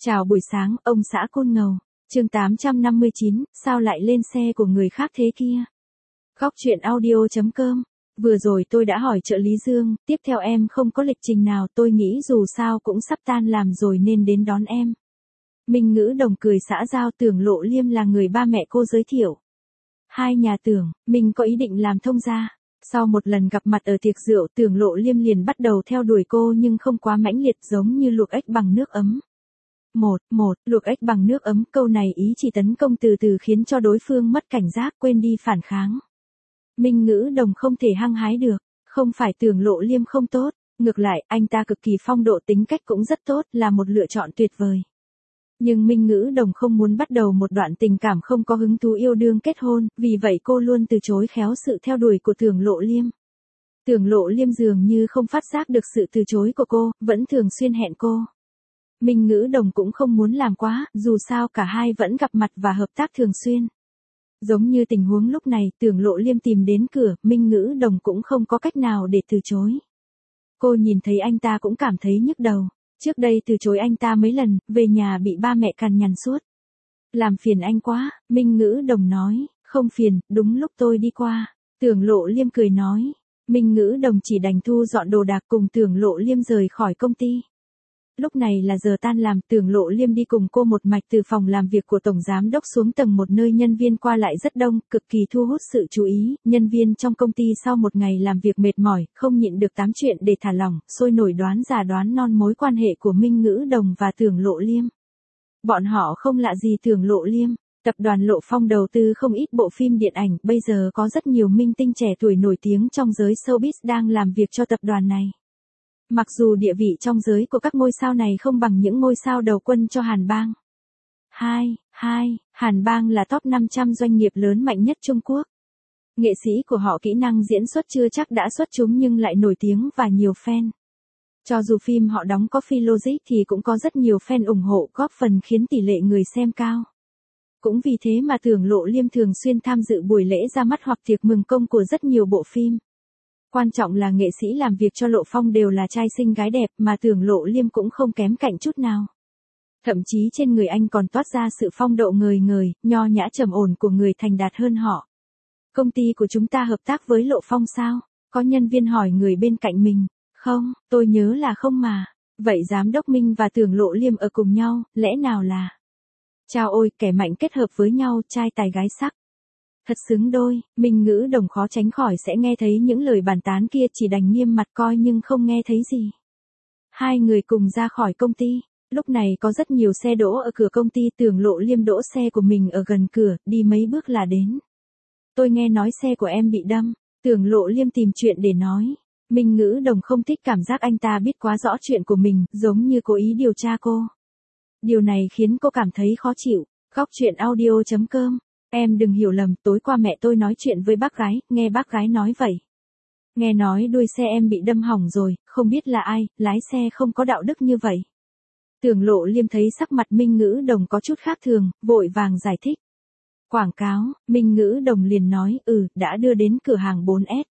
Chào buổi sáng, ông xã Côn Ngầu. Chương 859, sao lại lên xe của người khác thế kia? Góc truyện audio.com. Vừa rồi tôi đã hỏi trợ lý Dương, tiếp theo em không có lịch trình nào, tôi nghĩ dù sao cũng sắp tan làm rồi nên đến đón em. Minh Ngữ Đồng cười xã giao, Tưởng Lộ Liêm là người ba mẹ cô giới thiệu. Hai nhà Tưởng, mình có ý định làm thông gia. Sau một lần gặp mặt ở tiệc rượu, Tưởng Lộ Liêm liền bắt đầu theo đuổi cô nhưng không quá mãnh liệt, giống như luộc ếch bằng nước ấm. Luộc ếch bằng nước ấm, câu này ý chỉ tấn công từ từ khiến cho đối phương mất cảnh giác, quên đi phản kháng. Minh Ngữ Đồng không thể hăng hái được, không phải Tưởng Lộ Liêm không tốt, ngược lại, anh ta cực kỳ phong độ, tính cách cũng rất tốt, là một lựa chọn tuyệt vời. Nhưng Minh Ngữ Đồng không muốn bắt đầu một đoạn tình cảm không có hứng thú yêu đương kết hôn, vì vậy cô luôn từ chối khéo sự theo đuổi của Tưởng Lộ Liêm. Tưởng Lộ Liêm dường như không phát giác được sự từ chối của cô, vẫn thường xuyên hẹn cô. Minh Ngữ Đồng cũng không muốn làm quá, dù sao cả hai vẫn gặp mặt và hợp tác thường xuyên. Giống như tình huống lúc này, Tưởng Lộ Liêm tìm đến cửa, Minh Ngữ Đồng cũng không có cách nào để từ chối. Cô nhìn thấy anh ta cũng cảm thấy nhức đầu. Trước đây từ chối anh ta mấy lần, về nhà bị ba mẹ cằn nhằn suốt. Làm phiền anh quá, Minh Ngữ Đồng nói, không phiền, đúng lúc tôi đi qua. Tưởng Lộ Liêm cười nói, Minh Ngữ Đồng chỉ đành thu dọn đồ đạc cùng Tưởng Lộ Liêm rời khỏi công ty. Lúc này là giờ tan làm, Tưởng Lộ Liêm đi cùng cô một mạch từ phòng làm việc của Tổng Giám Đốc xuống tầng 1 nơi nhân viên qua lại rất đông, cực kỳ thu hút sự chú ý. Nhân viên trong công ty sau một ngày làm việc mệt mỏi, không nhịn được tám chuyện để thả lỏng, sôi nổi đoán già đoán non mối quan hệ của Minh Ngữ Đồng và Tưởng Lộ Liêm. Bọn họ không lạ gì Tưởng Lộ Liêm. Tập đoàn Lộ Phong đầu tư không ít bộ phim điện ảnh, bây giờ có rất nhiều minh tinh trẻ tuổi nổi tiếng trong giới showbiz đang làm việc cho tập đoàn này. Mặc dù địa vị trong giới của các ngôi sao này không bằng những ngôi sao đầu quân cho Hàn Bang. Hàn Bang là top 500 doanh nghiệp lớn mạnh nhất Trung Quốc. Nghệ sĩ của họ kỹ năng diễn xuất chưa chắc đã xuất chúng nhưng lại nổi tiếng và nhiều fan. Cho dù phim họ đóng có phi logic thì cũng có rất nhiều fan ủng hộ, góp phần khiến tỷ lệ người xem cao. Cũng vì thế mà Tưởng Lộ Liêm thường xuyên tham dự buổi lễ ra mắt hoặc tiệc mừng công của rất nhiều bộ phim. Quan trọng là nghệ sĩ làm việc cho Lộ Phong đều là trai xinh gái đẹp mà Tưởng Lộ Liêm cũng không kém cạnh chút nào. Thậm chí trên người anh còn toát ra sự phong độ ngời ngời, nho nhã trầm ổn của người thành đạt hơn họ. Công ty của chúng ta hợp tác với Lộ Phong sao? Có nhân viên hỏi người bên cạnh mình. Không, tôi nhớ là không mà. Vậy Giám đốc Minh và Tưởng Lộ Liêm ở cùng nhau, lẽ nào là... Chao ôi, kẻ mạnh kết hợp với nhau, trai tài gái sắc. Thật xứng đôi, Minh Ngữ Đồng khó tránh khỏi sẽ nghe thấy những lời bàn tán kia, chỉ đành nghiêm mặt coi nhưng không nghe thấy gì. Hai người cùng ra khỏi công ty, lúc này có rất nhiều xe đỗ ở cửa công ty, Tưởng Lộ Liêm đỗ xe của mình ở gần cửa, đi mấy bước là đến. Tôi nghe nói xe của em bị đâm, Tưởng Lộ Liêm tìm chuyện để nói. Minh Ngữ Đồng không thích cảm giác anh ta biết quá rõ chuyện của mình, giống như cố ý điều tra cô. Điều này khiến cô cảm thấy khó chịu. Góc truyện audio.com. Em đừng hiểu lầm, tối qua mẹ tôi nói chuyện với bác gái, nghe bác gái nói vậy. Nghe nói đuôi xe em bị đâm hỏng rồi, không biết là ai, lái xe không có đạo đức như vậy. Tưởng Lộ Liêm thấy sắc mặt Minh Ngữ Đồng có chút khác thường, vội vàng giải thích. Quảng cáo, Minh Ngữ Đồng liền nói, đã đưa đến cửa hàng 4S.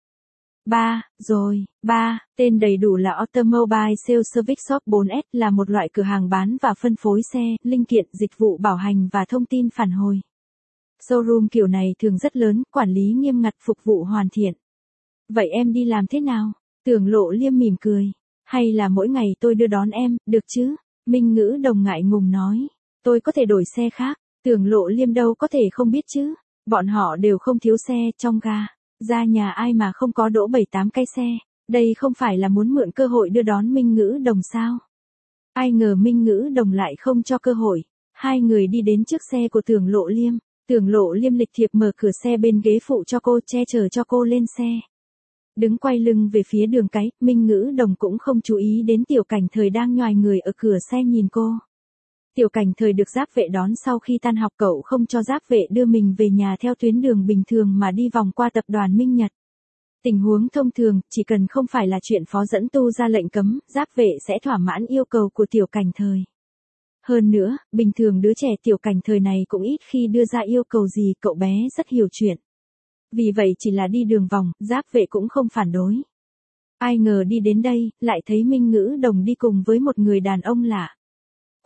Tên đầy đủ là Automobile Sales Service Shop 4S, là một loại cửa hàng bán và phân phối xe, linh kiện, dịch vụ bảo hành và thông tin phản hồi. Showroom kiểu này thường rất lớn, quản lý nghiêm ngặt, phục vụ hoàn thiện. Vậy em đi làm thế nào? Tưởng Lộ Liêm mỉm cười. Hay là mỗi ngày tôi đưa đón em, được chứ? Minh Ngữ Đồng ngại ngùng nói. Tôi có thể đổi xe khác. Tưởng Lộ Liêm đâu có thể không biết chứ. Bọn họ đều không thiếu xe trong ga. Ra nhà ai mà không có đỗ 7-8 cái xe. Đây không phải là muốn mượn cơ hội đưa đón Minh Ngữ Đồng sao? Ai ngờ Minh Ngữ Đồng lại không cho cơ hội. Hai người đi đến trước xe của Tưởng Lộ Liêm. Tưởng Lộ Liêm lịch thiệp mở cửa xe bên ghế phụ cho cô, che chở cho cô lên xe. Đứng quay lưng về phía đường cái, Minh Ngữ Đồng cũng không chú ý đến Tiểu Cảnh Thời đang nhoài người ở cửa xe nhìn cô. Tiểu Cảnh Thời được giáp vệ đón sau khi tan học, cậu không cho giáp vệ đưa mình về nhà theo tuyến đường bình thường mà đi vòng qua tập đoàn Minh Nhật. Tình huống thông thường, chỉ cần không phải là chuyện phó dẫn tu ra lệnh cấm, giáp vệ sẽ thỏa mãn yêu cầu của Tiểu Cảnh Thời. Hơn nữa, bình thường đứa trẻ Tiểu Cảnh Thời này cũng ít khi đưa ra yêu cầu gì, cậu bé rất hiểu chuyện. Vì vậy chỉ là đi đường vòng, giáp vệ cũng không phản đối. Ai ngờ đi đến đây, lại thấy Minh Ngữ Đồng đi cùng với một người đàn ông lạ.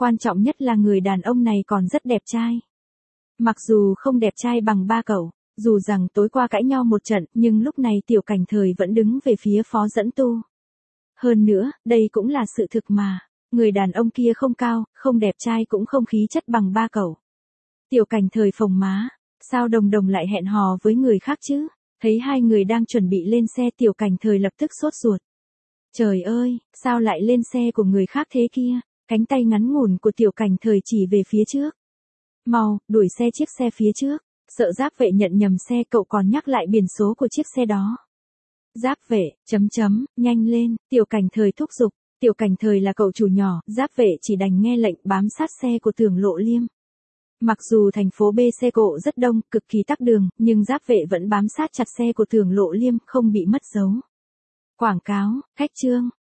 Quan trọng nhất là người đàn ông này còn rất đẹp trai. Mặc dù không đẹp trai bằng ba cậu, dù rằng tối qua cãi nhau một trận, nhưng lúc này Tiểu Cảnh Thời vẫn đứng về phía Phó Dẫn Tu. Hơn nữa, đây cũng là sự thực mà. Người đàn ông kia không cao, không đẹp trai cũng không khí chất bằng ba cậu. Tiểu Cảnh Thời phồng má, sao Đồng Đồng lại hẹn hò với người khác chứ? Thấy hai người đang chuẩn bị lên xe, Tiểu Cảnh Thời lập tức sốt ruột. Trời ơi, sao lại lên xe của người khác thế kia? Cánh tay ngắn ngủn của Tiểu Cảnh Thời chỉ về phía trước. Mau, đuổi xe chiếc xe phía trước. Sợ giáp vệ nhận nhầm xe, cậu còn nhắc lại biển số của chiếc xe đó. Giáp vệ, nhanh lên, Tiểu Cảnh Thời thúc giục. Tiểu Cảnh Thời là cậu chủ nhỏ, giáp vệ chỉ đành nghe lệnh bám sát xe của Tưởng Lộ Liêm. Mặc dù thành phố B xe cộ rất đông, cực kỳ tắc đường, nhưng giáp vệ vẫn bám sát chặt xe của Tưởng Lộ Liêm, không bị mất dấu. Quảng cáo, khách trương,